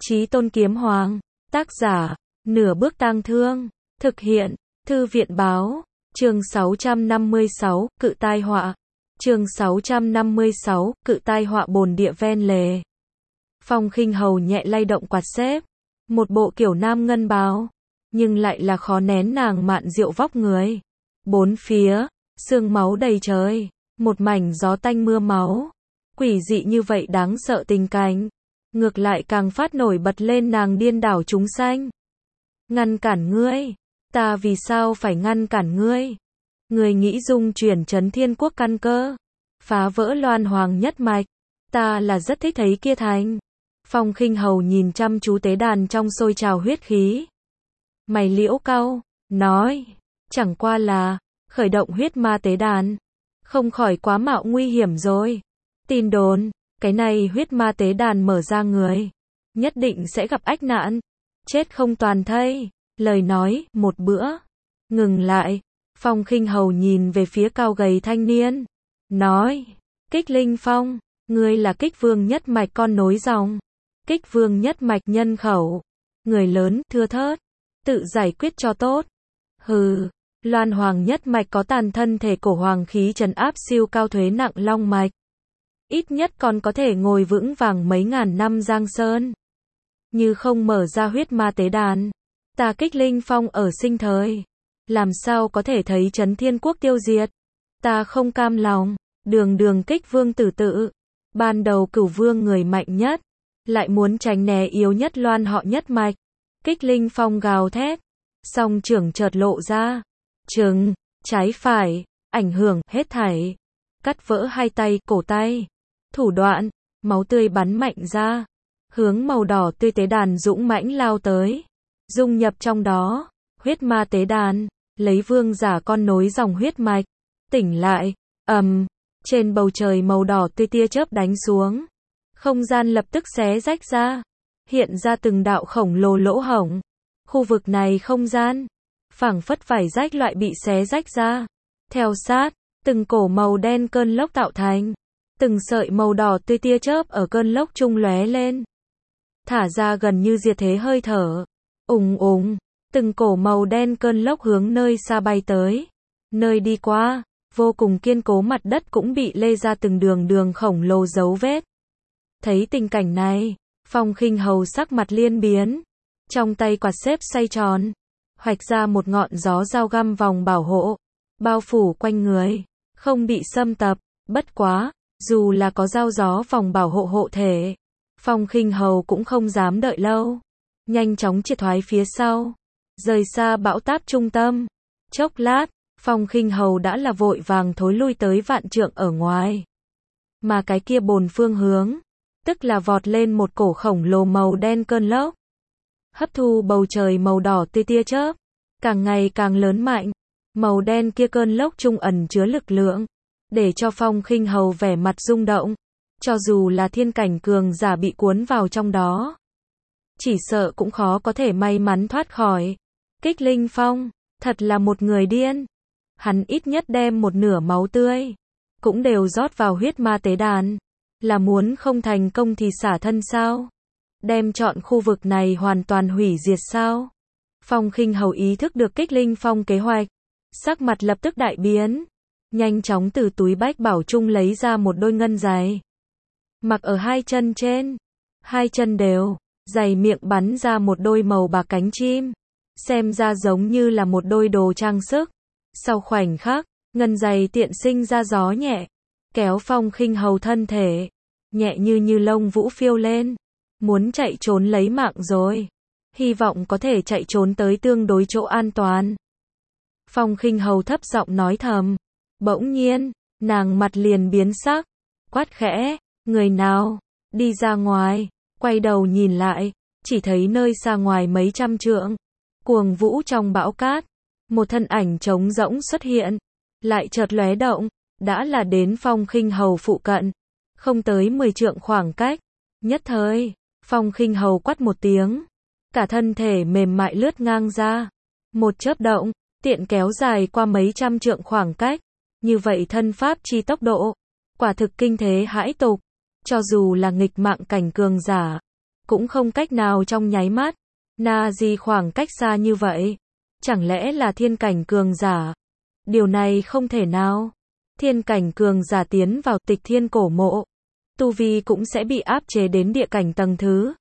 Chí Tôn Kiếm Hoàng. Tác giả, Nửa Bước Tang Thương. Thực hiện, Thư viện Báo. Chương 656, Cự tai họa. Chương 656, Cự tai họa bồn địa ven lề. Phong Khinh Hầu nhẹ lay động quạt xếp. Một bộ kiểu nam ngân bào. Nhưng lại là khó nén nàng mạn diệu vóc người. Bốn phía, sương máu đầy trời. Một mảnh gió tanh mưa máu. Quỷ dị như vậy đáng sợ tình cảnh. Ngược lại càng phát nổi bật lên nàng điên đảo chúng sanh. Ngăn cản ngươi. Ta vì sao phải ngăn cản ngươi? Ngươi nghĩ dung chuyển Trấn Thiên Quốc căn cơ. Phá vỡ Loan Hoàng nhất mạch. Ta là rất thích thấy kia thành. Phong Khinh Hầu nhìn chăm chú tế đàn trong sôi trào huyết khí. Mày liễu cau, nói. Chẳng qua là, khởi động huyết ma tế đàn. Không khỏi quá mạo nguy hiểm rồi. Tin đồn, cái này huyết ma tế đàn mở ra người. Nhất định sẽ gặp ách nạn. Chết không toàn thây. Lời nói, một bữa. Ngừng lại. Phong Khinh Hầu nhìn về phía cao gầy thanh niên. Nói. Kích Linh Phong. Ngươi là Kích Vương nhất mạch con nối dòng. Kích Vương nhất mạch nhân khẩu. Người lớn, thưa thớt. Tự giải quyết cho tốt. Hừ. Loan Hoàng nhất mạch có tàn thân thể cổ hoàng khí trấn áp siêu cao thuế nặng long mạch. Ít nhất còn có thể ngồi vững vàng mấy ngàn năm giang sơn. Như không mở ra huyết ma tế đàn. Ta Kích Linh Phong ở sinh thời. Làm sao có thể thấy Trấn Thiên Quốc tiêu diệt. Ta không cam lòng. Đường Kích Vương tử tự. Ban đầu Cửu Vương người mạnh nhất. Lại muốn tránh né yếu nhất Loan họ nhất mạch. Kích Linh Phong gào thét. Song trưởng chợt lộ ra. Trừng, trái phải, ảnh hưởng hết thảy. Cắt vỡ hai tay, cổ tay. Thủ đoạn, máu tươi bắn mạnh ra. Hướng màu đỏ tươi tế đàn dũng mãnh lao tới. Dung nhập trong đó. Huyết ma tế đàn. Lấy vương giả con nối dòng huyết mạch. Tỉnh lại. Trên bầu trời màu đỏ tươi tia chớp đánh xuống. Không gian lập tức xé rách ra. Hiện ra từng đạo khổng lồ lỗ hổng. Khu vực này không gian. Phảng phất vải rách loại bị xé rách ra. Theo sát. Từng cổ màu đen cơn lốc tạo thành. Từng sợi màu đỏ tươi tia chớp ở cơn lốc trung lóe lên. Thả ra gần như diệt thế hơi thở. Ùng ùng. Từng cổ màu đen cơn lốc hướng nơi xa bay tới. Nơi đi qua. Vô cùng kiên cố mặt đất cũng bị lê ra từng đường khổng lồ dấu vết. Thấy tình cảnh này. Phong Khinh Hầu sắc mặt liên biến. Trong tay quạt xếp xoay tròn. Hoạch ra một ngọn gió dao găm vòng bảo hộ. Bao phủ quanh người. Không bị xâm tập. Bất quá. Dù là có dao gió vòng bảo hộ hộ thể. Phong Khinh Hầu cũng không dám đợi lâu. Nhanh chóng triệt thoái phía sau. Rời xa bão táp trung tâm. Chốc lát. Phong Khinh Hầu đã là vội vàng thối lui tới vạn trượng ở ngoài. Mà cái kia bồn phương hướng. Tức là vọt lên một cổ khổng lồ màu đen cơn lốc. Hấp thu bầu trời màu đỏ tươi tia chớp. Càng ngày càng lớn mạnh. Màu đen kia cơn lốc trung ẩn chứa lực lượng. Để cho Phong Khinh Hầu vẻ mặt rung động. Cho dù là thiên cảnh cường giả bị cuốn vào trong đó. Chỉ sợ cũng khó có thể may mắn thoát khỏi. Kích Linh Phong. Thật là một người điên. Hắn ít nhất đem một nửa máu tươi. Cũng đều rót vào huyết ma tế đàn. Là muốn không thành công thì xả thân sao? Đem chọn khu vực này hoàn toàn hủy diệt sao? Phong Khinh Hầu ý thức được Kích Linh Phong kế hoạch. Sắc mặt lập tức đại biến. Nhanh chóng từ túi bách bảo trung lấy ra một đôi ngân giày. Mặc ở hai chân trên. Hai chân đều. Giày miệng bắn ra một đôi màu bạc cánh chim. Xem ra giống như là một đôi đồ trang sức. Sau khoảnh khắc, ngân giày tiện sinh ra gió nhẹ. Kéo Phong Khinh Hầu thân thể. Nhẹ như lông vũ phiêu lên. Muốn chạy trốn lấy mạng rồi. Hy vọng có thể chạy trốn tới tương đối chỗ an toàn. Phong Khinh Hầu thấp giọng nói thầm. Bỗng nhiên, nàng mặt liền biến sắc. Quát khẽ, người nào? Đi ra ngoài. Quay đầu nhìn lại. Chỉ thấy nơi xa ngoài mấy trăm trượng. Cuồng vũ trong bão cát. Một thân ảnh trống rỗng xuất hiện. Lại chợt lóe động. Đã là đến Phong Khinh Hầu phụ cận. Không tới 10 trượng khoảng cách. Nhất thời, Phong Khinh Hầu quát một tiếng. Cả thân thể mềm mại lướt ngang ra. Một chớp động, tiện kéo dài qua mấy trăm trượng khoảng cách. Như vậy thân pháp chi tốc độ. Quả thực kinh thế hãi tục. Cho dù là nghịch mạng cảnh cường giả. cũng không cách nào trong nháy mắt. Na gì khoảng cách xa như vậy? Chẳng lẽ là thiên cảnh cường giả? Điều này không thể nào. Thiên cảnh cường giả tiến vào Tịch Thiên cổ mộ, tu vi cũng sẽ bị áp chế đến địa cảnh tầng thứ.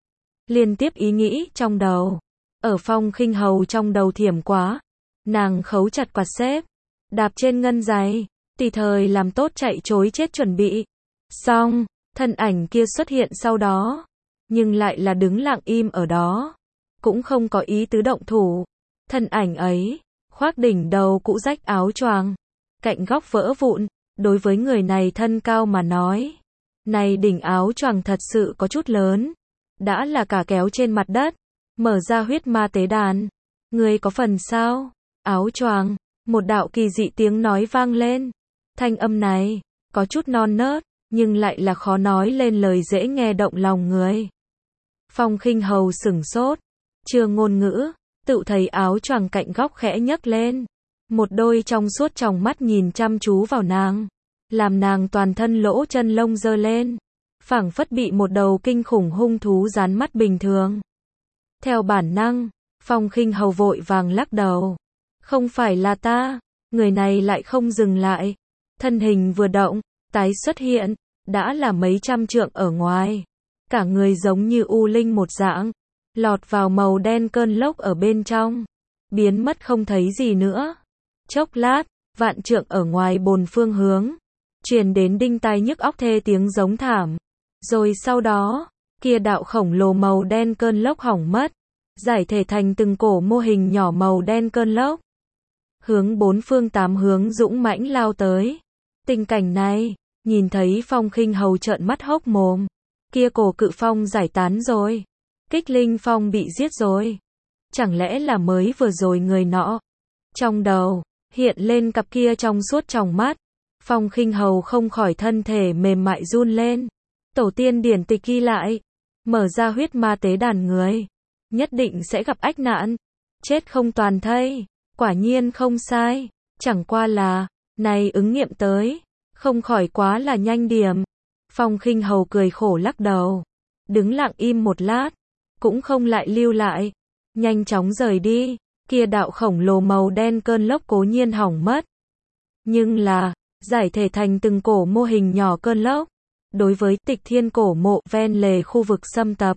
Liên tiếp ý nghĩ trong đầu, ở Phong Khinh Hầu trong đầu thiểm quá. Nàng khấu chặt quạt xếp, đạp trên ngân giày, tùy thời làm tốt chạy trối chết chuẩn bị. Xong, thân ảnh kia xuất hiện sau đó, nhưng lại là đứng lặng im ở đó, cũng không có ý tứ động thủ. Thân ảnh ấy, khoác đỉnh đầu cũ rách áo choàng, cạnh góc vỡ vụn, đối với người này thân cao mà nói, này đỉnh áo choàng thật sự có chút lớn, đã là cả kéo trên mặt đất, mở ra huyết ma tế đàn. Người có phần sao? Áo choàng, một đạo kỳ dị tiếng nói vang lên. Thanh âm này, có chút non nớt, nhưng lại là khó nói lên lời dễ nghe động lòng người. Phong Khinh Hầu sửng sốt, chưa ngôn ngữ, tự thấy áo choàng cạnh góc khẽ nhấc lên. Một đôi trong suốt tròng mắt nhìn chăm chú vào nàng, làm nàng toàn thân lỗ chân lông giơ lên, phảng phất bị một đầu kinh khủng hung thú dán mắt bình thường. Theo bản năng, Phong Khinh Hầu vội vàng lắc đầu. Không phải là ta. Người này lại không dừng lại. Thân hình vừa động, tái xuất hiện, đã là mấy trăm trượng ở ngoài. Cả người giống như u linh một dạng, lọt vào màu đen cơn lốc ở bên trong, biến mất không thấy gì nữa. Chốc lát, vạn trượng ở ngoài bồn phương hướng, truyền đến đinh tai nhức óc thê tiếng giống thảm. Rồi sau đó, kia đạo khổng lồ màu đen cơn lốc hỏng mất, giải thể thành từng cổ mô hình nhỏ màu đen cơn lốc, hướng bốn phương tám hướng dũng mãnh lao tới. Tình cảnh này, nhìn thấy Phong Khinh Hầu trợn mắt hốc mồm. Kia cổ cự phong giải tán rồi, Kích Linh Phong bị giết rồi. Chẳng lẽ là mới vừa rồi người nọ? Trong đầu hiện lên cặp kia trong suốt tròng mắt. Phong Khinh Hầu không khỏi thân thể mềm mại run lên. Tổ tiên điển tịch ghi lại, mở ra huyết ma tế đàn người, nhất định sẽ gặp ách nạn, chết không toàn thây. Quả nhiên không sai, chẳng qua là, này ứng nghiệm tới, không khỏi quá là nhanh điểm. Phong Khinh Hầu cười khổ lắc đầu, đứng lặng im một lát, cũng không lại lưu lại, nhanh chóng rời đi. Kia đạo khổng lồ màu đen cơn lốc cố nhiên hỏng mất, nhưng là, giải thể thành từng cổ mô hình nhỏ cơn lốc, đối với Tịch Thiên cổ mộ ven lề khu vực xâm tập,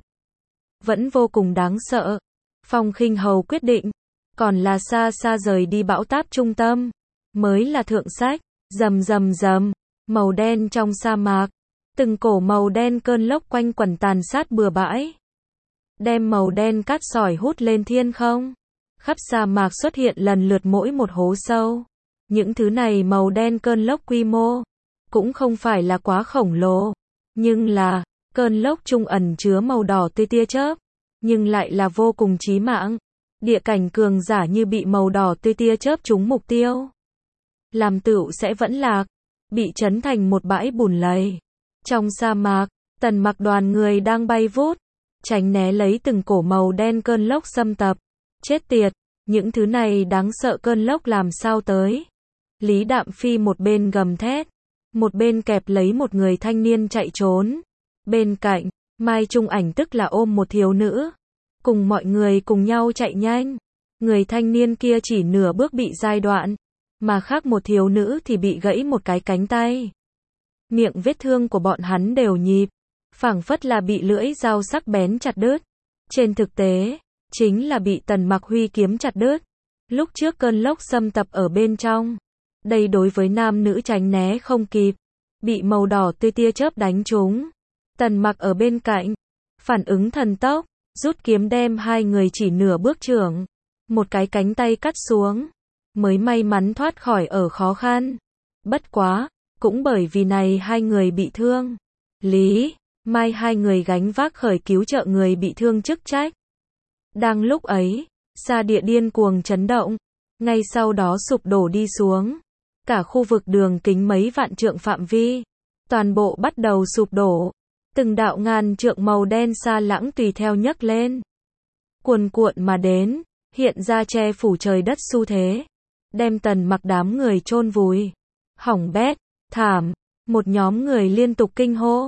vẫn vô cùng đáng sợ. Phong Khinh Hầu quyết định, còn là xa xa rời đi bão táp trung tâm, mới là thượng sách. Rầm rầm rầm, màu đen trong sa mạc, từng cổ màu đen cơn lốc quanh quẩn tàn sát bừa bãi, đem màu đen cát sỏi hút lên thiên không. Khắp sa mạc xuất hiện lần lượt mỗi một hố sâu. Những thứ này màu đen cơn lốc quy mô cũng không phải là quá khổng lồ, nhưng là cơn lốc trung ẩn chứa màu đỏ tươi tia chớp, nhưng lại là vô cùng chí mạng. Địa cảnh cường giả như bị màu đỏ tươi tia chớp trúng mục tiêu, làm tựu sẽ vẫn lạc, bị chấn thành một bãi bùn lầy. Trong sa mạc, Tần Mặc đoàn người đang bay vút, tránh né lấy từng cổ màu đen cơn lốc xâm tập. Chết tiệt, những thứ này đáng sợ cơn lốc làm sao tới? Lý Đạm Phi một bên gầm thét, một bên kẹp lấy một người thanh niên chạy trốn. Bên cạnh, Mai Trung Ảnh tức là ôm một thiếu nữ, cùng mọi người cùng nhau chạy nhanh. Người thanh niên kia chỉ nửa bước bị giai đoạn, mà khác một thiếu nữ thì bị gãy một cái cánh tay. Miệng vết thương của bọn hắn đều nhịp, phảng phất là bị lưỡi dao sắc bén chặt đứt. Trên thực tế, chính là bị Tần Mặc huy kiếm chặt đứt. Lúc trước cơn lốc xâm tập ở bên trong, đây đối với nam nữ tránh né không kịp, bị màu đỏ tươi tia chớp đánh trúng. Tần Mặc ở bên cạnh, phản ứng thần tốc, rút kiếm đem hai người chỉ nửa bước trưởng, một cái cánh tay cắt xuống, mới may mắn thoát khỏi ở khó khăn. Bất quá, cũng bởi vì này hai người bị thương, Lý, Mai hai người gánh vác khởi cứu trợ người bị thương chức trách. Đang lúc ấy, sa địa điên cuồng chấn động, ngay sau đó sụp đổ đi xuống. Cả khu vực đường kính mấy vạn trượng phạm vi, toàn bộ bắt đầu sụp đổ. Từng đạo ngàn trượng màu đen sa lãng tùy theo nhấc lên, cuồn cuộn mà đến, hiện ra che phủ trời đất xu thế, đem Tần Mặc đám người chôn vùi. Hỏng bét, thảm, một nhóm người liên tục kinh hô.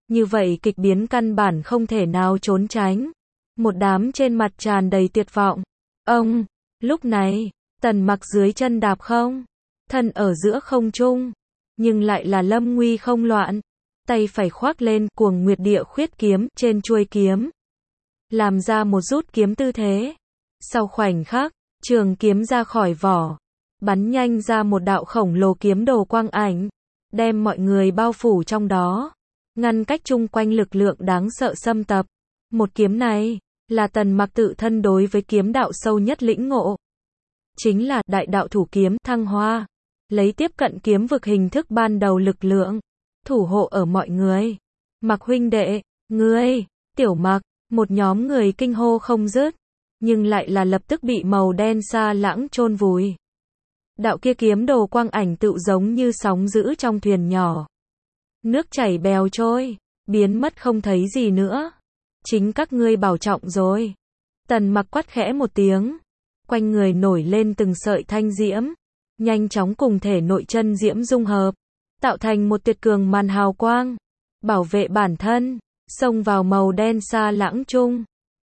Như vậy kịch biến căn bản không thể nào trốn tránh. Một đám trên mặt tràn đầy tuyệt vọng. Ông, lúc này, Tần Mặc dưới chân đạp không, thân ở giữa không trung, nhưng lại là lâm nguy không loạn, tay phải khoác lên cuồng nguyệt địa khuyết kiếm trên chuôi kiếm, làm ra một rút kiếm tư thế. Sau khoảnh khắc, trường kiếm ra khỏi vỏ, bắn nhanh ra một đạo khổng lồ kiếm đồ quang ảnh, đem mọi người bao phủ trong đó, ngăn cách chung quanh lực lượng đáng sợ xâm tập. Một kiếm này, là Tần Mặc tự thân đối với kiếm đạo sâu nhất lĩnh ngộ. Chính là đại đạo thủ kiếm thăng hoa, lấy tiếp cận kiếm vực hình thức ban đầu lực lượng, thủ hộ ở mọi người. Mặc huynh đệ, ngươi, Tiểu Mặc, một nhóm người kinh hô không dứt, nhưng lại là lập tức bị màu đen xa lãng chôn vùi. Đạo kia kiếm đồ quang ảnh tựu giống như sóng dữ trong thuyền nhỏ. Nước chảy bèo trôi, biến mất không thấy gì nữa. Chính các ngươi bảo trọng rồi. Tần Mặc quát khẽ một tiếng. Quanh người nổi lên từng sợi thanh diễm, nhanh chóng cùng thể nội chân diễm dung hợp, tạo thành một tuyệt cường màn hào quang, bảo vệ bản thân, xông vào màu đen xa lãng chung.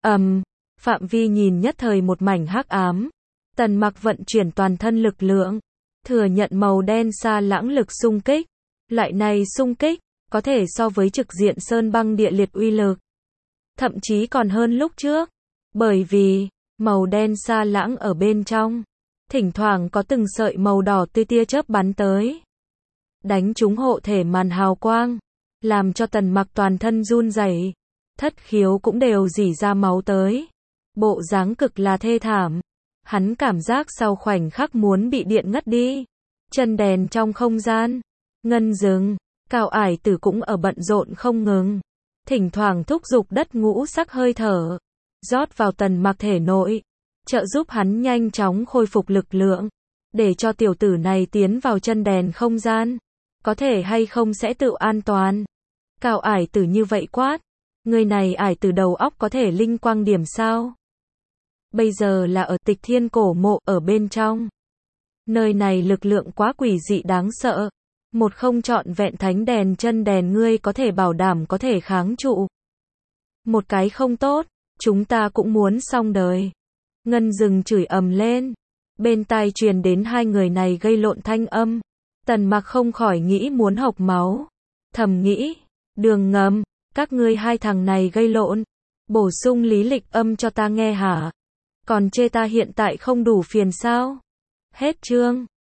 Phạm vi nhìn nhất thời một mảnh hắc ám. Tần Mặc vận chuyển toàn thân lực lượng, thừa nhận màu đen xa lãng lực xung kích. Loại này xung kích, có thể so với trực diện sơn băng địa liệt uy lực. Thậm chí còn hơn lúc trước. Bởi vì, màu đen xa lãng ở bên trong, thỉnh thoảng có từng sợi màu đỏ tươi tia chớp bắn tới. Đánh trúng hộ thể màn hào quang, làm cho Tần Mặc toàn thân run rẩy, thất khiếu cũng đều rỉ ra máu tới. Bộ dáng cực là thê thảm. Hắn cảm giác sau khoảnh khắc muốn bị điện ngất đi. Chân đèn trong không gian, ngân dừng, Cao Ải Tử cũng ở bận rộn không ngừng, thỉnh thoảng thúc giục đất ngũ sắc hơi thở, rót vào Tần Mặc thể nội, trợ giúp hắn nhanh chóng khôi phục lực lượng, để cho tiểu tử này tiến vào chân đèn không gian, có thể hay không sẽ tự an toàn. Cao Ải Tử như vậy quát, người này Ải Tử đầu óc có thể linh quang điểm sao? Bây giờ là ở Tịch Thiên cổ mộ ở bên trong. Nơi này lực lượng quá quỷ dị đáng sợ. Một không trọn vẹn thánh đèn chân đèn ngươi có thể bảo đảm có thể kháng trụ. Một cái không tốt, chúng ta cũng muốn xong đời. Ngân Dừng chửi ầm lên. Bên tai truyền đến hai người này gây lộn thanh âm. Tần Mặc không khỏi nghĩ muốn hộc máu. Thầm nghĩ, Đường Ngầm, các ngươi hai thằng này gây lộn. Bổ sung lý lịch âm cho ta nghe hả? Còn chê ta hiện tại không đủ phiền sao? Hết chương.